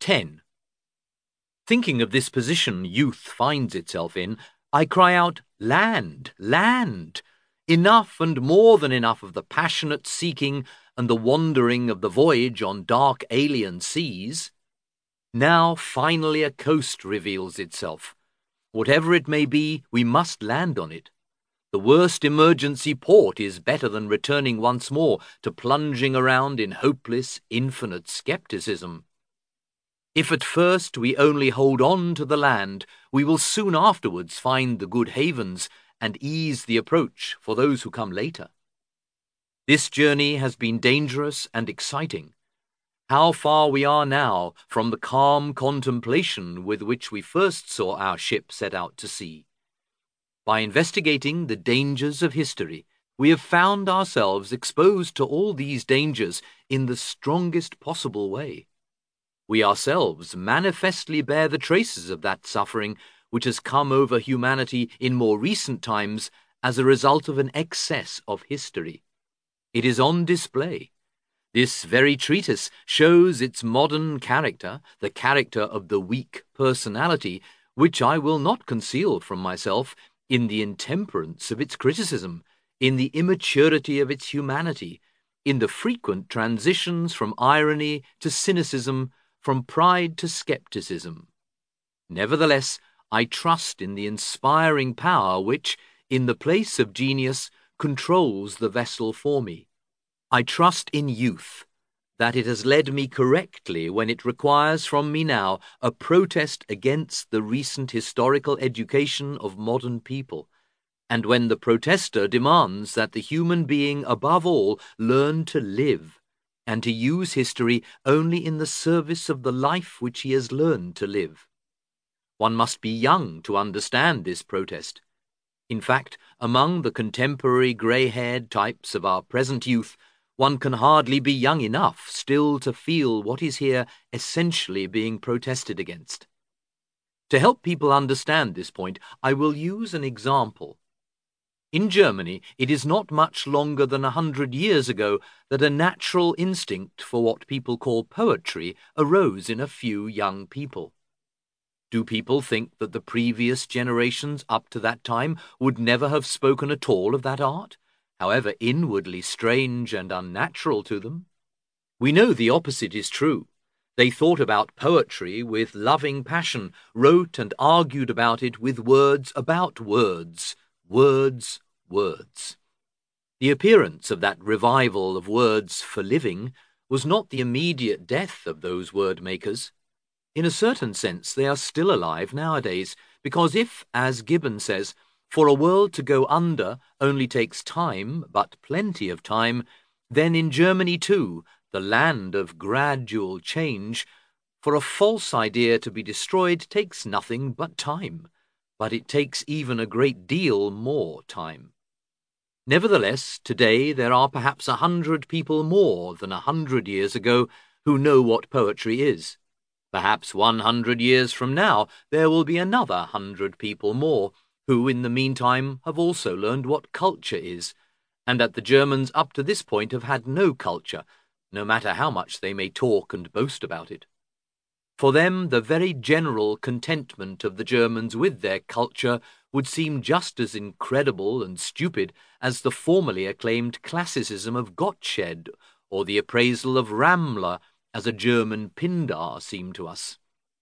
10. Thinking of this position youth finds itself in, I cry out, land, land! Enough and more than enough of the passionate seeking and the wandering of the voyage on dark alien seas. Now finally a coast reveals itself. Whatever it may be, we must land on it. The worst emergency port is better than returning once more to plunging around in hopeless, infinite skepticism. If at first we only hold on to the land, we will soon afterwards find the good havens and ease the approach for those who come later. This journey has been dangerous and exciting. How far we are now from the calm contemplation with which we first saw our ship set out to sea. By investigating the dangers of history, we have found ourselves exposed to all these dangers in the strongest possible way. We ourselves manifestly bear the traces of that suffering which has come over humanity in more recent times as a result of an excess of history. It is on display. This very treatise shows its modern character, the character of the weak personality, which I will not conceal from myself, in the intemperance of its criticism, in the immaturity of its humanity, in the frequent transitions from irony to cynicism, from pride to skepticism. Nevertheless, I trust in the inspiring power which, in the place of genius, controls the vessel for me. I trust in youth, that it has led me correctly when it requires from me now a protest against the recent historical education of modern people, and when the protester demands that the human being above all learn to live, and to use history only in the service of the life which he has learned to live. One must be young to understand this protest. In fact, among the contemporary grey-haired types of our present youth, one can hardly be young enough still to feel what is here essentially being protested against. To help people understand this point, I will use an example. In Germany, it is not much longer than 100 years ago that a natural instinct for what people call poetry arose in a few young people. Do people think that the previous generations up to that time would never have spoken at all of that art, however inwardly strange and unnatural to them? We know the opposite is true. They thought about poetry with loving passion, wrote and argued about it with words about words, words, words. The appearance of that revival of words for living was not the immediate death of those word makers. In a certain sense, they are still alive nowadays, because if, as Gibbon says, for a world to go under only takes time, but plenty of time, then in Germany too, the land of gradual change, for a false idea to be destroyed takes nothing but time, but it takes even a great deal more time. Nevertheless, today there are perhaps 100 people more than 100 years ago who know what poetry is. Perhaps 100 years from now there will be another 100 people more who in the meantime have also learned what culture is, and that the Germans up to this point have had no culture, no matter how much they may talk and boast about it. For them, the very general contentment of the Germans with their culture would seem just as incredible and stupid as the formerly acclaimed classicism of Gottsched or the appraisal of Ramler as a German Pindar seem to us.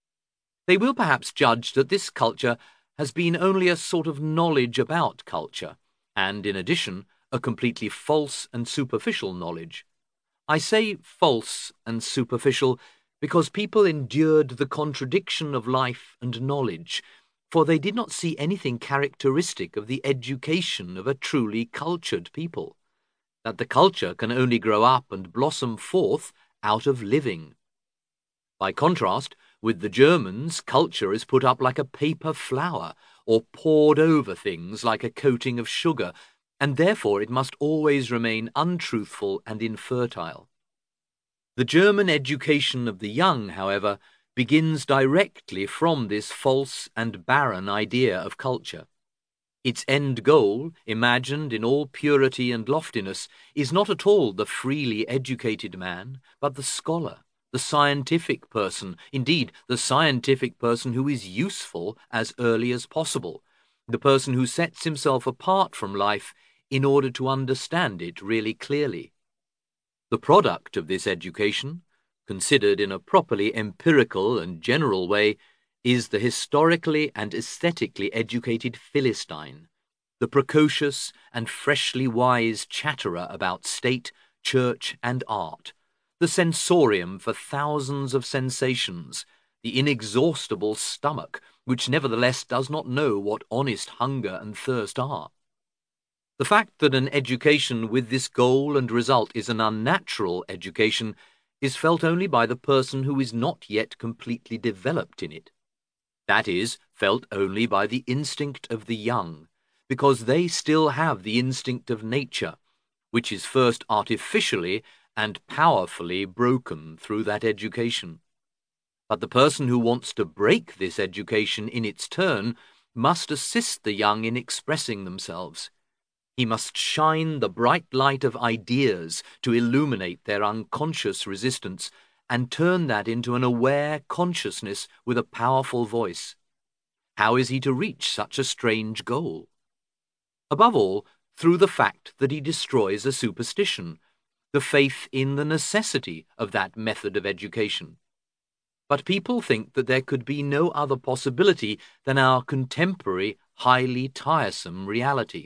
They will perhaps judge that this culture has been only a sort of knowledge about culture, and, in addition, a completely false and superficial knowledge. I say false and superficial because people endured the contradiction of life and knowledge, for they did not see anything characteristic of the education of a truly cultured people, that the culture can only grow up and blossom forth out of living. By contrast, with the Germans, culture is put up like a paper flower, or poured over things like a coating of sugar, and therefore it must always remain untruthful and infertile. The German education of the young, however, begins directly from this false and barren idea of culture. Its end goal, imagined in all purity and loftiness, is not at all the freely educated man, but the scholar, the scientific person, indeed, the scientific person who is useful as early as possible, the person who sets himself apart from life in order to understand it really clearly. The product of this education, considered in a properly empirical and general way, is the historically and aesthetically educated Philistine, the precocious and freshly wise chatterer about state, church, and art, the sensorium for thousands of sensations, the inexhaustible stomach, which nevertheless does not know what honest hunger and thirst are. The fact that an education with this goal and result is an unnatural education is felt only by the person who is not yet completely developed in it. That is, felt only by the instinct of the young, because they still have the instinct of nature, which is first artificially and powerfully broken through that education. But the person who wants to break this education in its turn must assist the young in expressing themselves. He must shine the bright light of ideas to illuminate their unconscious resistance and turn that into an aware consciousness with a powerful voice. How is he to reach such a strange goal? Above all, through the fact that he destroys a superstition, the faith in the necessity of that method of education. But people think that there could be no other possibility than our contemporary, highly tiresome reality.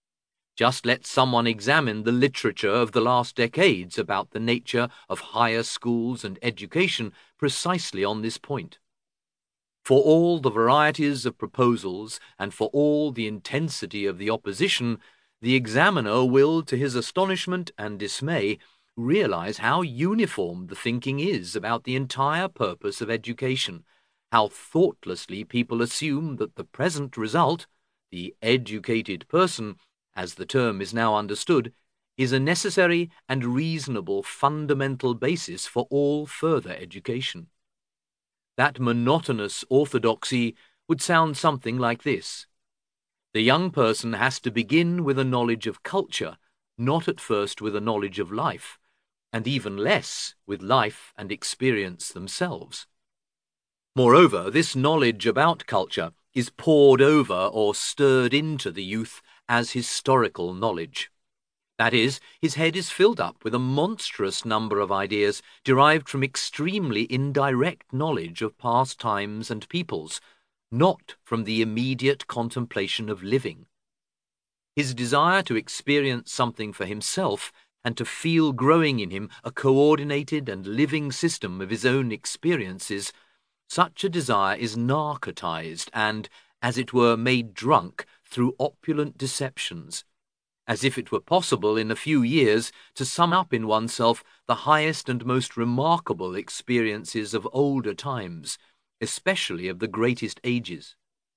Just let someone examine the literature of the last decades about the nature of higher schools and education precisely on this point. For all the varieties of proposals and for all the intensity of the opposition, the examiner will, to his astonishment and dismay, realize how uniform the thinking is about the entire purpose of education, how thoughtlessly people assume that the present result, the educated person, as the term is now understood, is a necessary and reasonable fundamental basis for all further education. That monotonous orthodoxy would sound something like this. The young person has to begin with a knowledge of culture, not at first with a knowledge of life, and even less with life and experience themselves. Moreover, this knowledge about culture is poured over or stirred into the youth as historical knowledge. That is, his head is filled up with a monstrous number of ideas derived from extremely indirect knowledge of past times and peoples, not from the immediate contemplation of living. His desire to experience something for himself and to feel growing in him a coordinated and living system of his own experiences, such a desire is narcotized and, as it were, made drunk through opulent deceptions, as if it were possible in a few years to sum up in oneself the highest and most remarkable experiences of older times, especially of the greatest ages.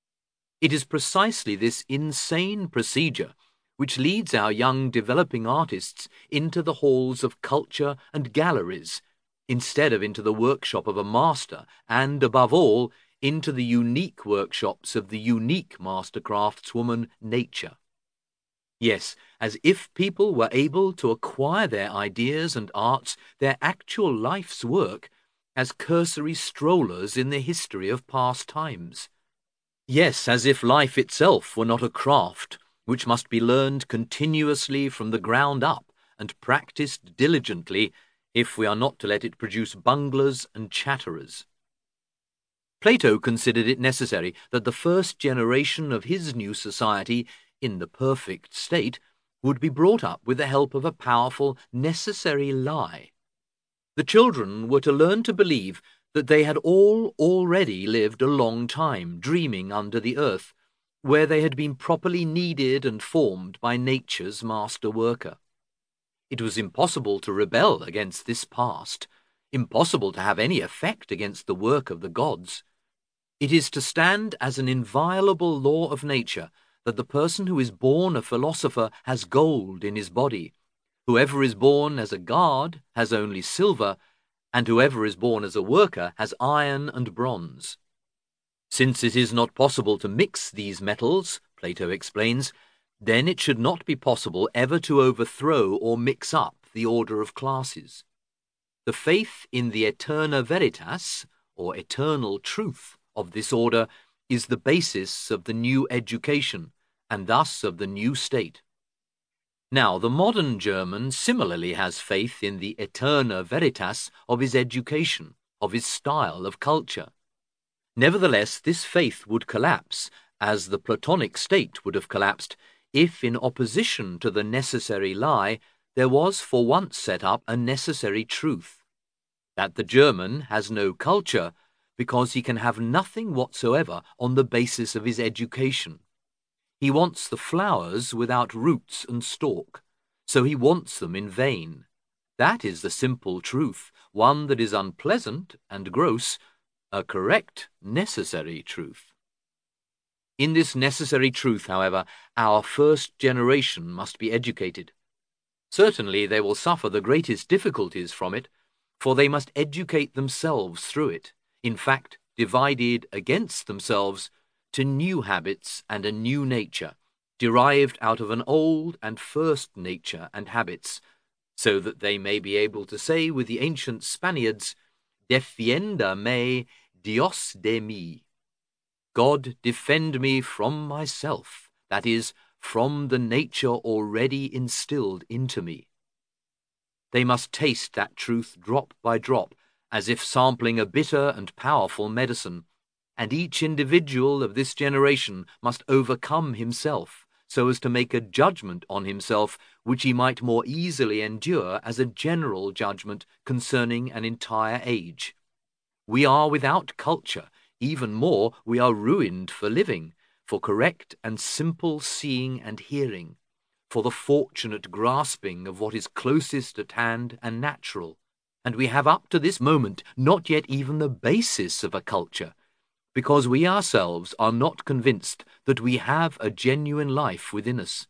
It is precisely this insane procedure which leads our young developing artists into the halls of culture and galleries, instead of into the workshop of a master, and, above all, into the unique workshops of the unique master craftswoman, nature. Yes, as if people were able to acquire their ideas and arts, their actual life's work, as cursory strollers in the history of past times. Yes, as if life itself were not a craft, which must be learned continuously from the ground up and practiced diligently if we are not to let it produce bunglers and chatterers. Plato considered it necessary that the first generation of his new society, in the perfect state, would be brought up with the help of a powerful, necessary lie. The children were to learn to believe that they had all already lived a long time, dreaming under the earth, where they had been properly kneaded and formed by nature's master worker. It was impossible to rebel against this past, impossible to have any effect against the work of the gods. It is to stand as an inviolable law of nature that the person who is born a philosopher has gold in his body, whoever is born as a guard has only silver, and whoever is born as a worker has iron and bronze. Since it is not possible to mix these metals, Plato explains, then it should not be possible ever to overthrow or mix up the order of classes. The faith in the aeterna veritas, or eternal truth, of this order is the basis of the new education, and thus of the new state. Now, the modern German similarly has faith in the aeterna veritas of his education, of his style of culture. Nevertheless, this faith would collapse, as the Platonic state would have collapsed, if in opposition to the necessary lie, there was for once set up a necessary truth, that the German has no culture because he can have nothing whatsoever on the basis of his education. He wants the flowers without roots and stalk, so he wants them in vain. That is the simple truth, one that is unpleasant and gross, a correct, necessary truth. In this necessary truth, however, our first generation must be educated. Certainly they will suffer the greatest difficulties from it, for they must educate themselves through it, in fact, divided against themselves to new habits and a new nature, derived out of an old and first nature and habits, so that they may be able to say with the ancient Spaniards, Defienda me Dios de mí. God defend me from myself, that is, from the nature already instilled into me. They must taste that truth drop by drop, as if sampling a bitter and powerful medicine, and each individual of this generation must overcome himself, so as to make a judgment on himself which he might more easily endure as a general judgment concerning an entire age. We are without culture, even more, we are ruined for living, for correct and simple seeing and hearing, for the fortunate grasping of what is closest at hand and natural, and we have up to this moment not yet even the basis of a culture, because we ourselves are not convinced that we have a genuine life within us.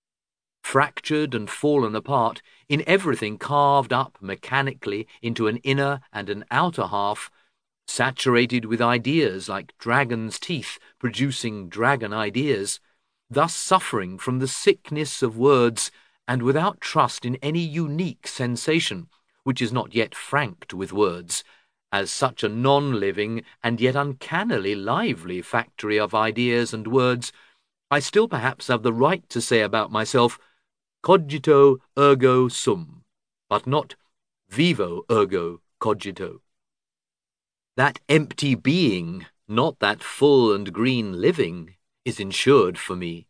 Fractured and fallen apart, in everything carved up mechanically into an inner and an outer half, saturated with ideas like dragon's teeth producing dragon ideas, thus suffering from the sickness of words and without trust in any unique sensation, which is not yet franked with words, as such a non-living and yet uncannily lively factory of ideas and words, I still perhaps have the right to say about myself, cogito ergo sum, but not vivo ergo cogito. That empty being, not that full and green living, is insured for me.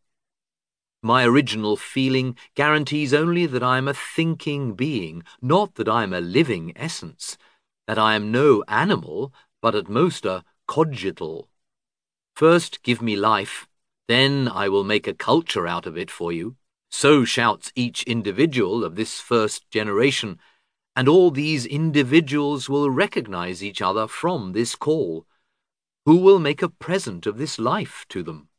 My original feeling guarantees only that I am a thinking being, not that I am a living essence, that I am no animal, but at most a cogital. First give me life, then I will make a culture out of it for you. So shouts each individual of this first generation, and all these individuals will recognize each other from this call. Who will make a present of this life to them?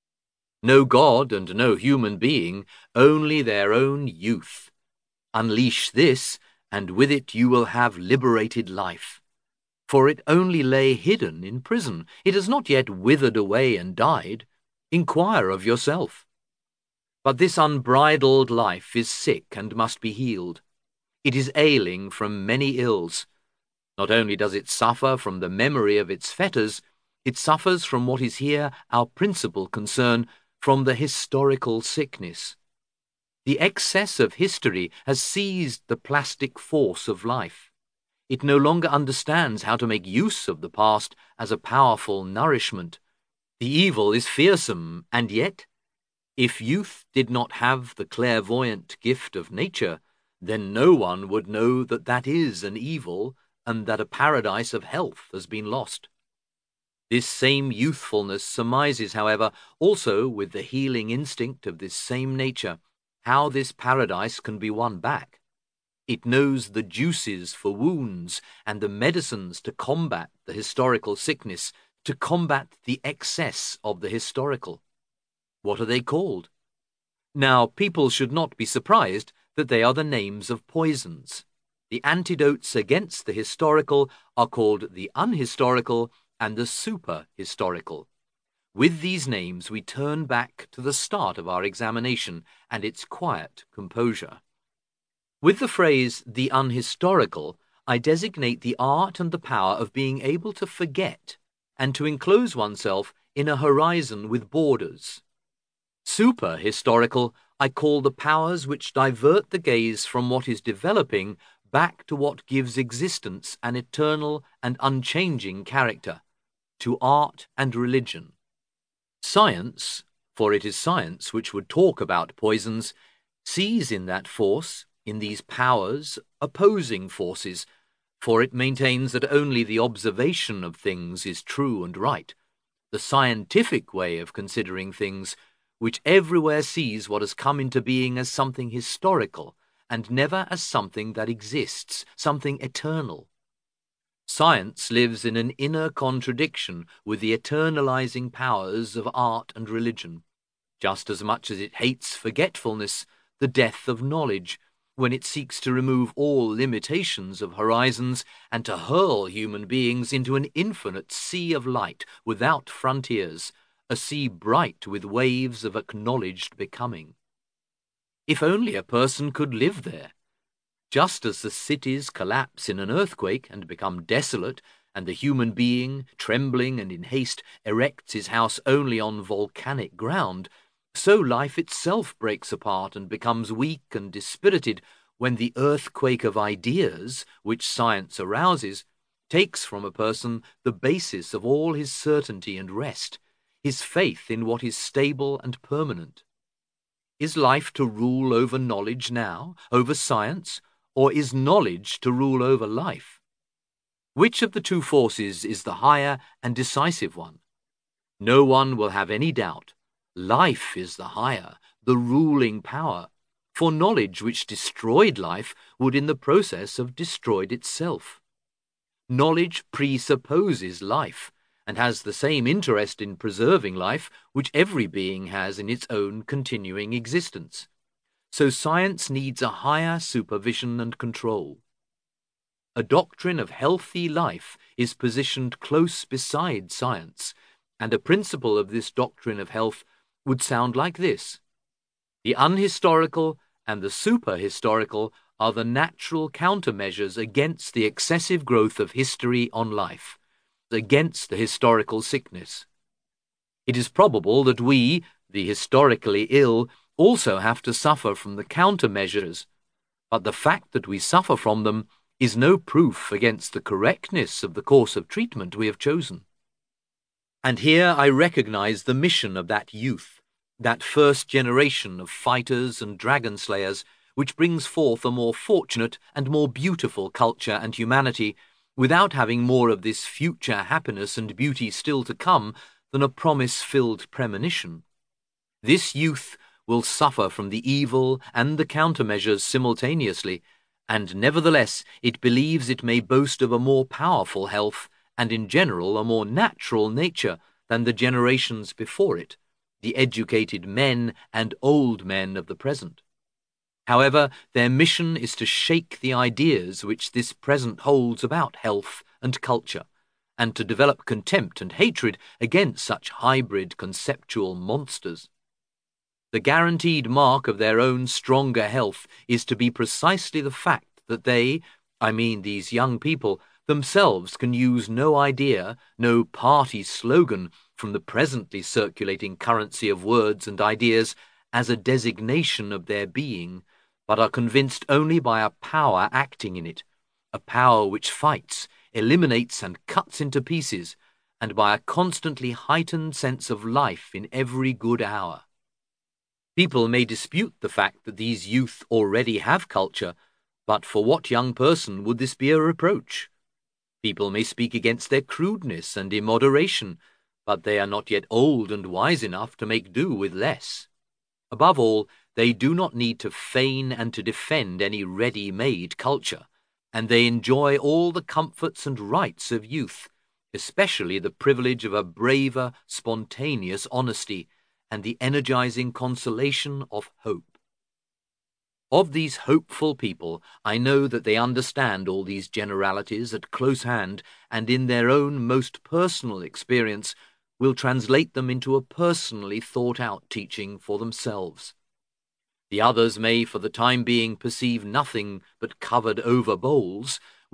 No God and no human being, only their own youth. Unleash this, and with it you will have liberated life. For it only lay hidden in prison. It has not yet withered away and died. Inquire of yourself. But this unbridled life is sick and must be healed. It is ailing from many ills. Not only does it suffer from the memory of its fetters, it suffers from what is here our principal concern, from the historical sickness. The excess of history has seized the plastic force of life. It no longer understands how to make use of the past as a powerful nourishment. The evil is fearsome, and yet, if youth did not have the clairvoyant gift of nature, then no one would know that that is an evil and that a paradise of health has been lost. This same youthfulness surmises, however, also with the healing instinct of this same nature, how this paradise can be won back. It knows the juices for wounds and the medicines to combat the historical sickness, to combat the excess of the historical. What are they called? Now, people should not be surprised that they are the names of poisons. The antidotes against the historical are called the unhistorical and the super-historical. With these names we turn back to the start of our examination and its quiet composure. With the phrase the unhistorical, I designate the art and the power of being able to forget and to enclose oneself in a horizon with borders. Super-historical, I call the powers which divert the gaze from what is developing back to what gives existence an eternal and unchanging character, to art and religion. Science, for it is science which would talk about poisons, sees in that force, in these powers, opposing forces, for it maintains that only the observation of things is true and right, the scientific way of considering things, which everywhere sees what has come into being as something historical, and never as something that exists, something eternal. Science lives in an inner contradiction with the eternalizing powers of art and religion, just as much as it hates forgetfulness, the death of knowledge, when it seeks to remove all limitations of horizons and to hurl human beings into an infinite sea of light without frontiers, a sea bright with waves of acknowledged becoming. If only a person could live there! Just as the cities collapse in an earthquake and become desolate, and the human being, trembling and in haste, erects his house only on volcanic ground, so life itself breaks apart and becomes weak and dispirited when the earthquake of ideas, which science arouses, takes from a person the basis of all his certainty and rest, his faith in what is stable and permanent. Is life to rule over knowledge now, over science, or is knowledge to rule over life? Which of the two forces is the higher and decisive one? No one will have any doubt. Life is the higher, the ruling power, for knowledge which destroyed life would in the process have destroyed itself. Knowledge presupposes life, and has the same interest in preserving life which every being has in its own continuing existence. So science needs a higher supervision and control. A doctrine of healthy life is positioned close beside science, and a principle of this doctrine of health would sound like this: the unhistorical and the superhistorical are the natural countermeasures against the excessive growth of history on life, against the historical sickness. It is probable that we, the historically ill, also have to suffer from the countermeasures, but the fact that we suffer from them is no proof against the correctness of the course of treatment we have chosen. And here I recognize the mission of that youth, that first generation of fighters and dragon slayers, which brings forth a more fortunate and more beautiful culture and humanity, without having more of this future happiness and beauty still to come than a promise-filled premonition. This youth will suffer from the evil and the countermeasures simultaneously, and nevertheless it believes it may boast of a more powerful health and in general a more natural nature than the generations before it, the educated men and old men of the present. However, their mission is to shake the ideas which this present holds about health and culture, and to develop contempt and hatred against such hybrid conceptual monsters. The guaranteed mark of their own stronger health is to be precisely the fact that they, I mean these young people, themselves can use no idea, no party slogan from the presently circulating currency of words and ideas as a designation of their being, but are convinced only by a power acting in it, a power which fights, eliminates and cuts into pieces, and by a constantly heightened sense of life in every good hour. People may dispute the fact that these youth already have culture, but for what young person would this be a reproach? People may speak against their crudeness and immoderation, but they are not yet old and wise enough to make do with less. Above all, they do not need to feign and to defend any ready-made culture, and they enjoy all the comforts and rights of youth, especially the privilege of a braver, spontaneous honesty, and the energizing consolation of hope. Of these hopeful people, I know that they understand all these generalities at close hand, and in their own most personal experience will translate them into a personally thought-out teaching for themselves. The others may for the time being perceive nothing but covered-over bowls,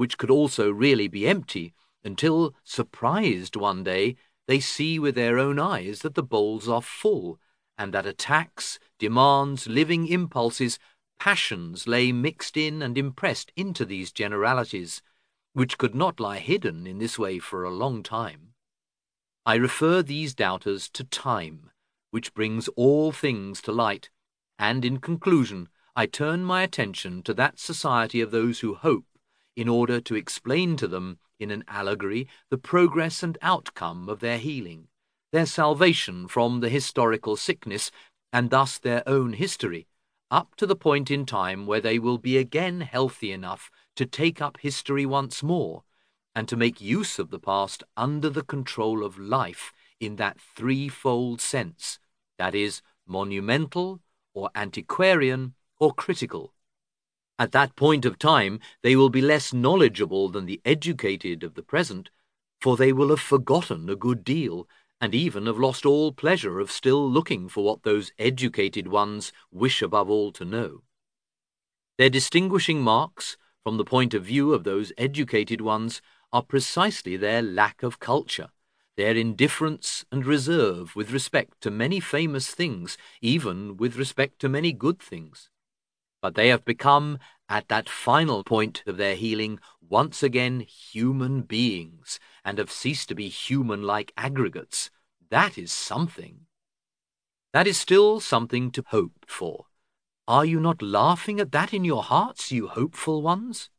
which could also really be empty, until, surprised one day, they see with their own eyes that the bowls are full, and that attacks, demands, living impulses, passions lay mixed in and impressed into these generalities, which could not lie hidden in this way for a long time. I refer these doubters to time, which brings all things to light, and in conclusion, I turn my attention to that society of those who hope, in order to explain to them, in an allegory, the progress and outcome of their healing, their salvation from the historical sickness, and thus their own history, up to the point in time where they will be again healthy enough to take up history once more, and to make use of the past under the control of life in that threefold sense, that is, monumental, or antiquarian, or critical. At that point of time, they will be less knowledgeable than the educated of the present, for they will have forgotten a good deal, and even have lost all pleasure of still looking for what those educated ones wish above all to know. Their distinguishing marks, from the point of view of those educated ones, are precisely their lack of culture, their indifference and reserve with respect to many famous things, even with respect to many good things. But they have become, at that final point of their healing, once again human beings, and have ceased to be human-like aggregates. That is something. That is still something to hope for. Are you not laughing at that in your hearts, you hopeful ones?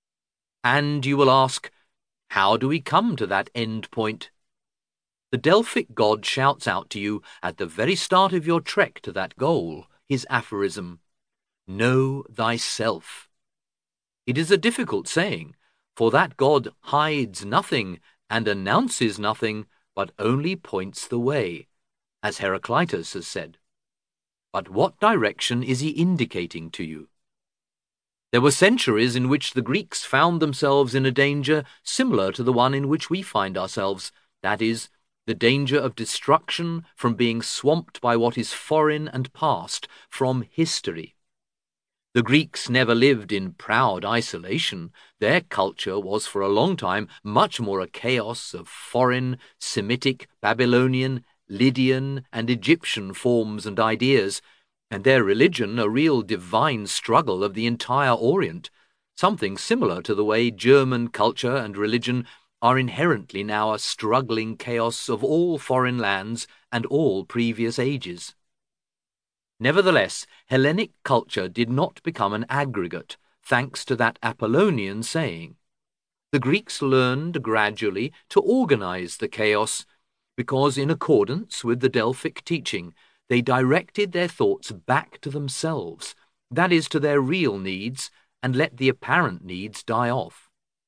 And you will ask, how do we come to that end point? The Delphic god shouts out to you at the very start of your trek to that goal, his aphorism, "Know thyself." It is a difficult saying, for that god hides nothing and announces nothing, but only points the way, as Heraclitus has said. But what direction is he indicating to you? There were centuries in which the Greeks found themselves in a danger similar to the one in which we find ourselves, that is, the danger of destruction from being swamped by what is foreign and past, from history. The Greeks never lived in proud isolation. Their culture was for a long time much more a chaos of foreign, Semitic, Babylonian, Lydian, and Egyptian forms and ideas, and their religion a real divine struggle of the entire Orient, something similar to the way German culture and religion are inherently now a struggling chaos of all foreign lands and all previous ages. Nevertheless, Hellenic culture did not become an aggregate, thanks to that Apollonian saying. The Greeks learned gradually to organize the chaos, because in accordance with the Delphic teaching, they directed their thoughts back to themselves, that is, to their real needs, and let the apparent needs die off.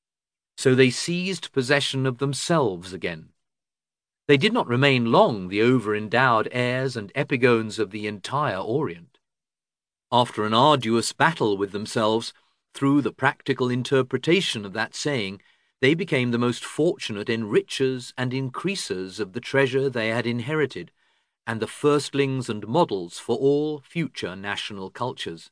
So they seized possession of themselves again. They did not remain long the over-endowed heirs and epigones of the entire Orient. After an arduous battle with themselves, through the practical interpretation of that saying, they became the most fortunate enrichers and increasers of the treasure they had inherited, and the firstlings and models for all future national cultures.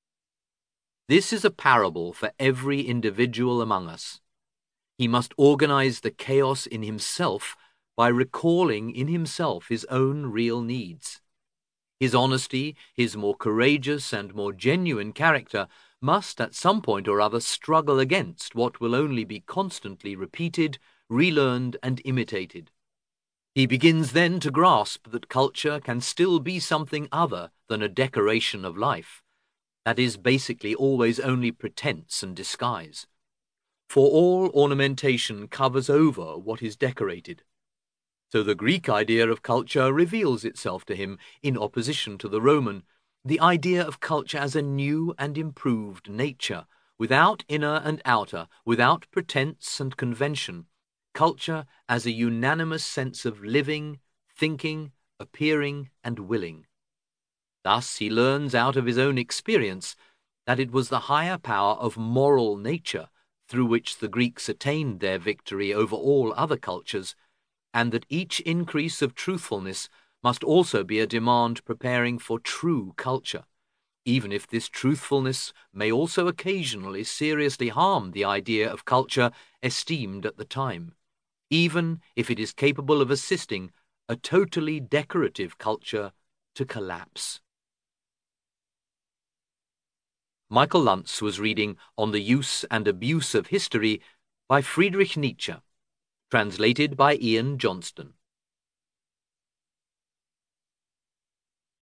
This is a parable for every individual among us. He must organize the chaos in himself by recalling in himself his own real needs. His honesty, his more courageous and more genuine character must at some point or other struggle against what will only be constantly repeated, relearned, and imitated. He begins then to grasp that culture can still be something other than a decoration of life, that is basically always only pretense and disguise. For all ornamentation covers over what is decorated. So the Greek idea of culture reveals itself to him in opposition to the Roman, the idea of culture as a new and improved nature, without inner and outer, without pretense and convention, culture as a unanimous sense of living, thinking, appearing, and willing. Thus he learns out of his own experience that it was the higher power of moral nature through which the Greeks attained their victory over all other cultures, and that each increase of truthfulness must also be a demand preparing for true culture, even if this truthfulness may also occasionally seriously harm the idea of culture esteemed at the time, even if it is capable of assisting a totally decorative culture to collapse. Michael Luntz was reading On the Use and Abuse of History by Friedrich Nietzsche, translated by Ian Johnston.